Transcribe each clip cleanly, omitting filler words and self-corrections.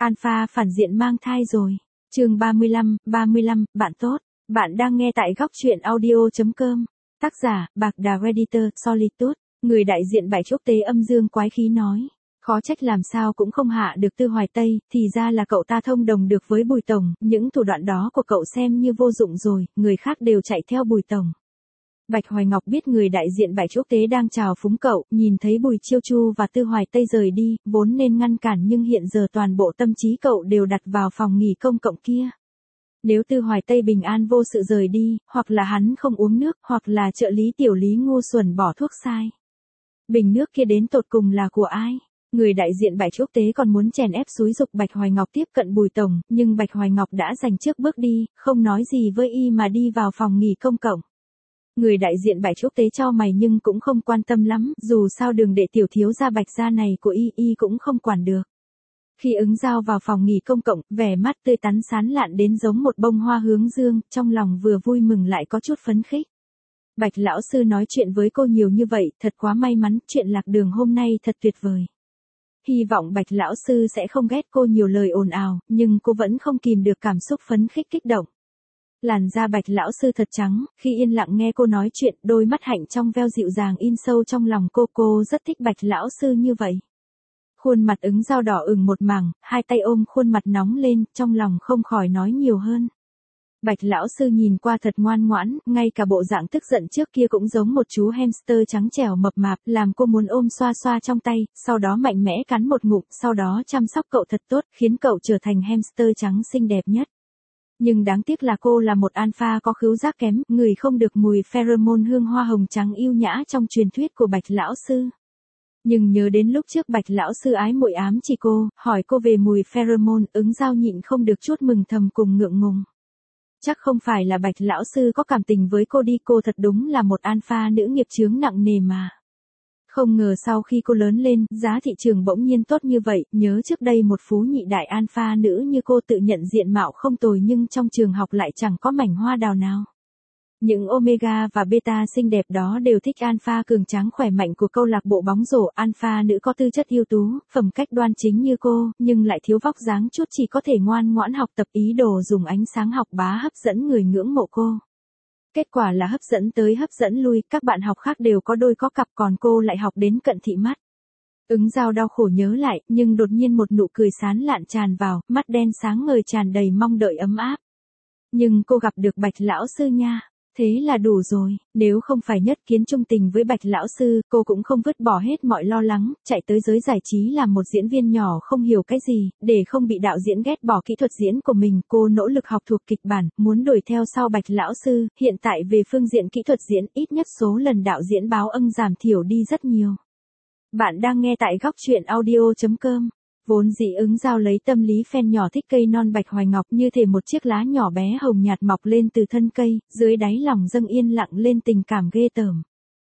Alpha phản diện mang thai rồi. Chương 35, bạn tốt. Bạn đang nghe tại góc truyện audio.com. Tác giả, Bạc Đà Editor, Solitude. Người đại diện Bạch Trúc Tế âm dương quái khí nói. Khó trách làm sao cũng không hạ được Tư Hoài Tây, thì ra là cậu ta thông đồng được với Bùi Tổng, những thủ đoạn đó của cậu xem như vô dụng rồi, người khác đều chạy theo Bùi Tổng. Bạch Hoài Ngọc biết người đại diện Bạch Trúc Tế đang chào phúng cậu, nhìn thấy Bùi Chiêu Chu và Tư Hoài Tây rời đi, vốn nên ngăn cản nhưng hiện giờ toàn bộ tâm trí cậu đều đặt vào phòng nghỉ công cộng kia. Nếu Tư Hoài Tây bình an vô sự rời đi, hoặc là hắn không uống nước, hoặc là trợ lý tiểu lý ngu xuẩn bỏ thuốc sai. Bình nước kia đến tột cùng là của ai? Người đại diện Bạch Trúc Tế còn muốn chèn ép xúi dục Bạch Hoài Ngọc tiếp cận Bùi Tổng, nhưng Bạch Hoài Ngọc đã giành trước bước đi, không nói gì với y mà đi vào phòng nghỉ công cộng. Người đại diện Bạch Trúc Tế cho mày nhưng cũng không quan tâm lắm, dù sao đường đệ tiểu thiếu gia Bạch gia này của y cũng không quản được. Khi ứng giao vào phòng nghỉ công cộng, vẻ mắt tươi tắn sán lạn đến giống một bông hoa hướng dương, trong lòng vừa vui mừng lại có chút phấn khích. Bạch lão sư nói chuyện với cô nhiều như vậy, thật quá may mắn, chuyện lạc đường hôm nay thật tuyệt vời. Hy vọng Bạch lão sư sẽ không ghét cô nhiều lời ồn ào, nhưng cô vẫn không kìm được cảm xúc phấn khích kích động. Làn da Bạch lão sư thật trắng, khi yên lặng nghe cô nói chuyện, đôi mắt hạnh trong veo dịu dàng in sâu trong lòng cô rất thích Bạch lão sư như vậy. Khuôn mặt ứng giao đỏ ửng một mảng, hai tay ôm khuôn mặt nóng lên, trong lòng không khỏi nói nhiều hơn. Bạch lão sư nhìn qua thật ngoan ngoãn, ngay cả bộ dạng tức giận trước kia cũng giống một chú hamster trắng trẻo mập mạp, làm cô muốn ôm xoa xoa trong tay, sau đó mạnh mẽ cắn một ngụm, sau đó chăm sóc cậu thật tốt, khiến cậu trở thành hamster trắng xinh đẹp nhất. Nhưng đáng tiếc là cô là một alpha có khứu giác kém, ngửi không được mùi pheromone hương hoa hồng trắng yêu nhã trong truyền thuyết của Bạch lão sư. Nhưng nhớ đến lúc trước Bạch lão sư ái muội ám chỉ cô, hỏi cô về mùi pheromone, ứng giao nhịn không được chút mừng thầm cùng ngượng ngùng. Chắc không phải là Bạch lão sư có cảm tình với cô đi, cô thật đúng là một alpha nữ nghiệp chướng nặng nề mà. Không ngờ sau khi cô lớn lên, giá thị trường bỗng nhiên tốt như vậy, nhớ trước đây một phú nhị đại alpha nữ như cô tự nhận diện mạo không tồi nhưng trong trường học lại chẳng có mảnh hoa đào nào. Những omega và beta xinh đẹp đó đều thích alpha cường tráng khỏe mạnh của câu lạc bộ bóng rổ, alpha nữ có tư chất ưu tú, phẩm cách đoan chính như cô, nhưng lại thiếu vóc dáng chút, chỉ có thể ngoan ngoãn học tập, ý đồ dùng ánh sáng học bá hấp dẫn người ngưỡng mộ cô. Kết quả là hấp dẫn tới hấp dẫn lui, các bạn học khác đều có đôi có cặp còn cô lại học đến cận thị mắt. Ứng giao đau khổ nhớ lại, nhưng đột nhiên một nụ cười sán lạn tràn vào, mắt đen sáng ngời tràn đầy mong đợi ấm áp. Nhưng cô gặp được Bạch lão sư nha. Thế là đủ rồi, nếu không phải nhất kiến trung tình với Bạch lão sư, cô cũng không vứt bỏ hết mọi lo lắng, chạy tới giới giải trí làm một diễn viên nhỏ không hiểu cái gì, để không bị đạo diễn ghét bỏ kỹ thuật diễn của mình, cô nỗ lực học thuộc kịch bản, muốn đuổi theo sau Bạch lão sư, hiện tại về phương diện kỹ thuật diễn, ít nhất số lần đạo diễn báo ân giảm thiểu đi rất nhiều. Bạn đang nghe tại góc truyện audio.com. Vốn dĩ ứng giao lấy tâm lý fan nhỏ thích cây non Bạch Hoài Ngọc như thể một chiếc lá nhỏ bé hồng nhạt mọc lên từ thân cây, dưới đáy lòng dâng yên lặng lên tình cảm ghê tởm.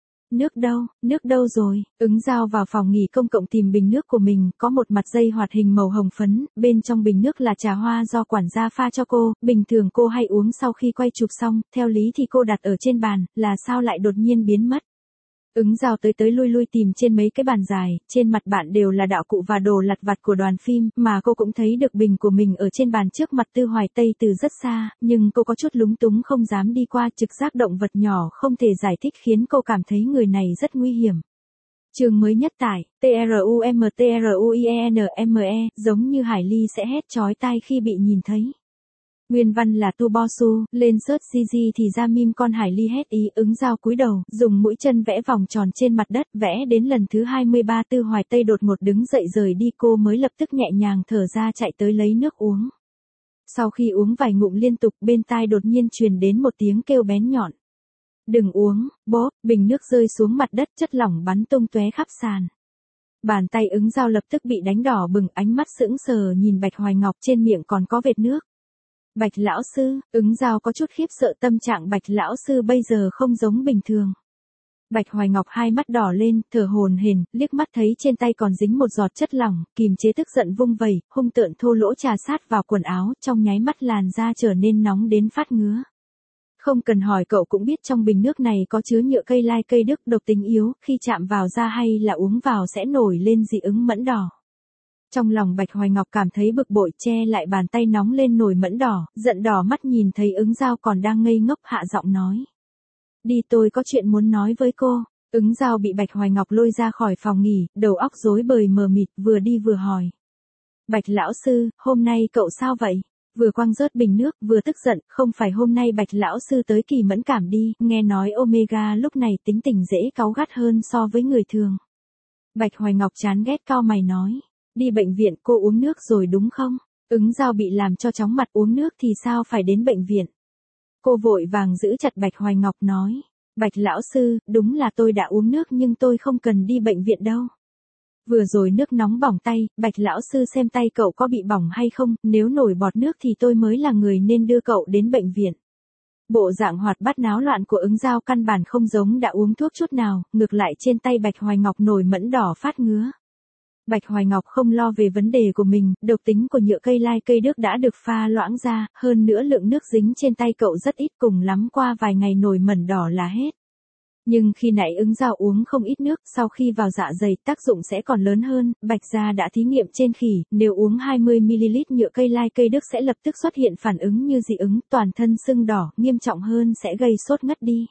Nước đâu rồi, ứng giao vào phòng nghỉ công cộng tìm bình nước của mình, có một mặt dây hoạt hình màu hồng phấn, bên trong bình nước là trà hoa do quản gia pha cho cô, bình thường cô hay uống sau khi quay chụp xong, theo lý thì cô đặt ở trên bàn, là sao lại đột nhiên biến mất. Ứng giao tới lui tìm trên mấy cái bàn dài, trên mặt bạn đều là đạo cụ và đồ lặt vặt của đoàn phim, mà cô cũng thấy được bình của mình ở trên bàn trước mặt Tư Hoài Tây từ rất xa, nhưng cô có chút lúng túng không dám đi qua, trực giác động vật nhỏ không thể giải thích khiến cô cảm thấy người này rất nguy hiểm. Chương mới nhất tải, TRUMTRUIENME, giống như Hải Ly sẽ hét chói tai khi bị nhìn thấy. Nguyên văn là Tu Bo Su, lên search CG thì ra meme con Hải Ly hét ý, ứng giao cúi đầu, dùng mũi chân vẽ vòng tròn trên mặt đất, vẽ đến lần thứ 23 Tư Hoài Tây đột ngột đứng dậy rời đi, cô mới lập tức nhẹ nhàng thở ra chạy tới lấy nước uống. Sau khi uống vài ngụm liên tục, bên tai đột nhiên truyền đến một tiếng kêu bén nhọn. Đừng uống, bốp, bình nước rơi xuống mặt đất, chất lỏng bắn tung tóe khắp sàn. Bàn tay ứng giao lập tức bị đánh đỏ bừng, ánh mắt sững sờ nhìn Bạch Hoài Ngọc, trên miệng còn có vệt nước. Bạch lão sư, ứng giao có chút khiếp sợ, tâm trạng Bạch lão sư bây giờ không giống bình thường. Bạch Hoài Ngọc hai mắt đỏ lên, thở hổn hển, liếc mắt thấy trên tay còn dính một giọt chất lỏng, kìm chế tức giận vung vẩy, hung tợn thô lỗ trà sát vào quần áo, trong nháy mắt làn da trở nên nóng đến phát ngứa. Không cần hỏi cậu cũng biết trong bình nước này có chứa nhựa cây lai cây đức độc tính yếu, khi chạm vào da hay là uống vào sẽ nổi lên dị ứng mẫn đỏ. Trong lòng Bạch Hoài Ngọc cảm thấy bực bội, che lại bàn tay nóng lên nổi mẫn đỏ, giận đỏ mắt nhìn thấy Ứng Giao còn đang ngây ngốc, hạ giọng nói. Đi, tôi có chuyện muốn nói với cô. Ứng Giao bị Bạch Hoài Ngọc lôi ra khỏi phòng nghỉ, đầu óc rối bời mờ mịt, vừa đi vừa hỏi. Bạch lão sư, hôm nay cậu sao vậy? Vừa quăng rớt bình nước, vừa tức giận, không phải hôm nay Bạch lão sư tới kỳ mẫn cảm đi, nghe nói Omega lúc này tính tình dễ cáu gắt hơn so với người thường. Bạch Hoài Ngọc chán ghét cau mày nói. Đi bệnh viện, cô uống nước rồi đúng không? Ứng Giao bị làm cho chóng mặt, uống nước thì sao phải đến bệnh viện? Cô vội vàng giữ chặt Bạch Hoài Ngọc nói. Bạch lão sư, đúng là tôi đã uống nước nhưng tôi không cần đi bệnh viện đâu. Vừa rồi nước nóng bỏng tay, Bạch lão sư xem tay cậu có bị bỏng hay không, nếu nổi bọt nước thì tôi mới là người nên đưa cậu đến bệnh viện. Bộ dạng hoạt bát náo loạn của Ứng Giao căn bản không giống đã uống thuốc chút nào, ngược lại trên tay Bạch Hoài Ngọc nổi mẫn đỏ phát ngứa. Bạch Hoài Ngọc không lo về vấn đề của mình, độc tính của nhựa cây lai cây đức đã được pha loãng ra, hơn nữa lượng nước dính trên tay cậu rất ít, cùng lắm qua vài ngày nổi mẩn đỏ là hết. Nhưng khi nãy Ứng Giao uống không ít nước, sau khi vào dạ dày tác dụng sẽ còn lớn hơn, Bạch gia đã thí nghiệm trên khỉ, nếu uống 20ml nhựa cây lai cây đức sẽ lập tức xuất hiện phản ứng như dị ứng, toàn thân sưng đỏ, nghiêm trọng hơn sẽ gây sốt ngất đi.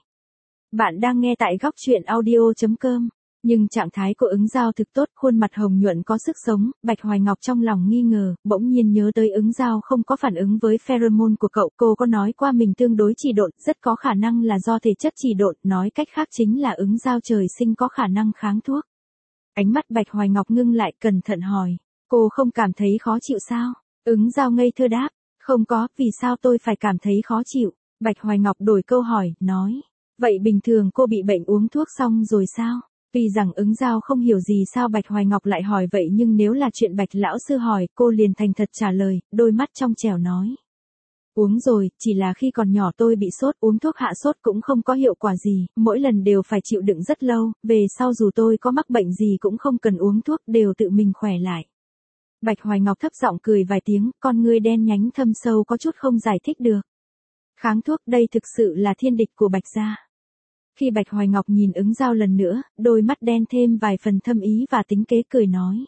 Bạn đang nghe tại góc truyện audio.com. Nhưng trạng thái của Ứng Giao thực tốt, khuôn mặt hồng nhuận có sức sống, Bạch Hoài Ngọc trong lòng nghi ngờ, bỗng nhiên nhớ tới Ứng Giao không có phản ứng với pheromone của cậu, cô có nói qua mình tương đối trì độn, rất có khả năng là do thể chất trì độn, nói cách khác chính là Ứng Giao trời sinh có khả năng kháng thuốc. Ánh mắt Bạch Hoài Ngọc ngưng lại, cẩn thận hỏi, cô không cảm thấy khó chịu sao? Ứng Giao ngây thơ đáp, không có, vì sao tôi phải cảm thấy khó chịu? Bạch Hoài Ngọc đổi câu hỏi, nói, vậy bình thường cô bị bệnh uống thuốc xong rồi sao? Tuy rằng Ứng Giao không hiểu gì sao Bạch Hoài Ngọc lại hỏi vậy nhưng nếu là chuyện Bạch lão sư hỏi, cô liền thành thật trả lời, đôi mắt trong trẻo nói. Uống rồi, chỉ là khi còn nhỏ tôi bị sốt, uống thuốc hạ sốt cũng không có hiệu quả gì, mỗi lần đều phải chịu đựng rất lâu, về sau dù tôi có mắc bệnh gì cũng không cần uống thuốc, đều tự mình khỏe lại. Bạch Hoài Ngọc thấp giọng cười vài tiếng, con ngươi đen nhánh thâm sâu có chút không giải thích được. Kháng thuốc, đây thực sự là thiên địch của Bạch gia. Khi Bạch Hoài Ngọc nhìn Ứng Giao lần nữa, đôi mắt đen thêm vài phần thâm ý và tính kế, cười nói.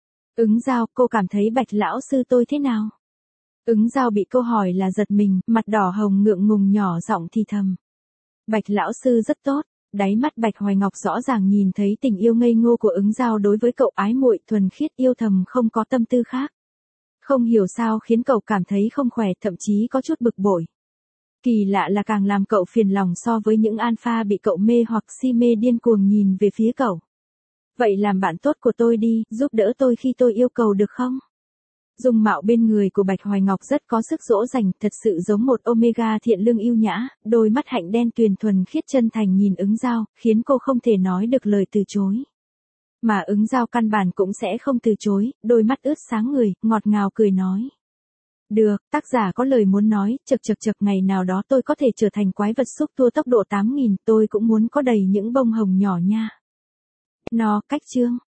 Ứng Giao, cô cảm thấy Bạch lão sư tôi thế nào? Ứng Giao bị câu hỏi là giật mình, mặt đỏ hồng ngượng ngùng nhỏ giọng thì thầm. Bạch lão sư rất tốt. Đáy mắt Bạch Hoài Ngọc rõ ràng nhìn thấy tình yêu ngây ngô của Ứng Giao đối với cậu, ái muội thuần khiết yêu thầm, không có tâm tư khác. Không hiểu sao khiến cậu cảm thấy không khỏe, thậm chí có chút bực bội. Kỳ lạ là càng làm cậu phiền lòng so với những alpha bị cậu mê hoặc si mê điên cuồng nhìn về phía cậu. Vậy làm bạn tốt của tôi đi, giúp đỡ tôi khi tôi yêu cầu được không? Dung mạo bên người của Bạch Hoài Ngọc rất có sức dỗ dành, thật sự giống một Omega thiện lương yêu nhã, đôi mắt hạnh đen tuyền thuần khiết chân thành nhìn Ứng Giao, khiến cô không thể nói được lời từ chối. Mà Ứng Giao căn bản cũng sẽ không từ chối, đôi mắt ướt sáng người, ngọt ngào cười nói. Được, tác giả có lời muốn nói, chật ngày nào đó tôi có thể trở thành quái vật xúc tua tốc độ 8.000, tôi cũng muốn có đầy những bông hồng nhỏ nha. Cách chương.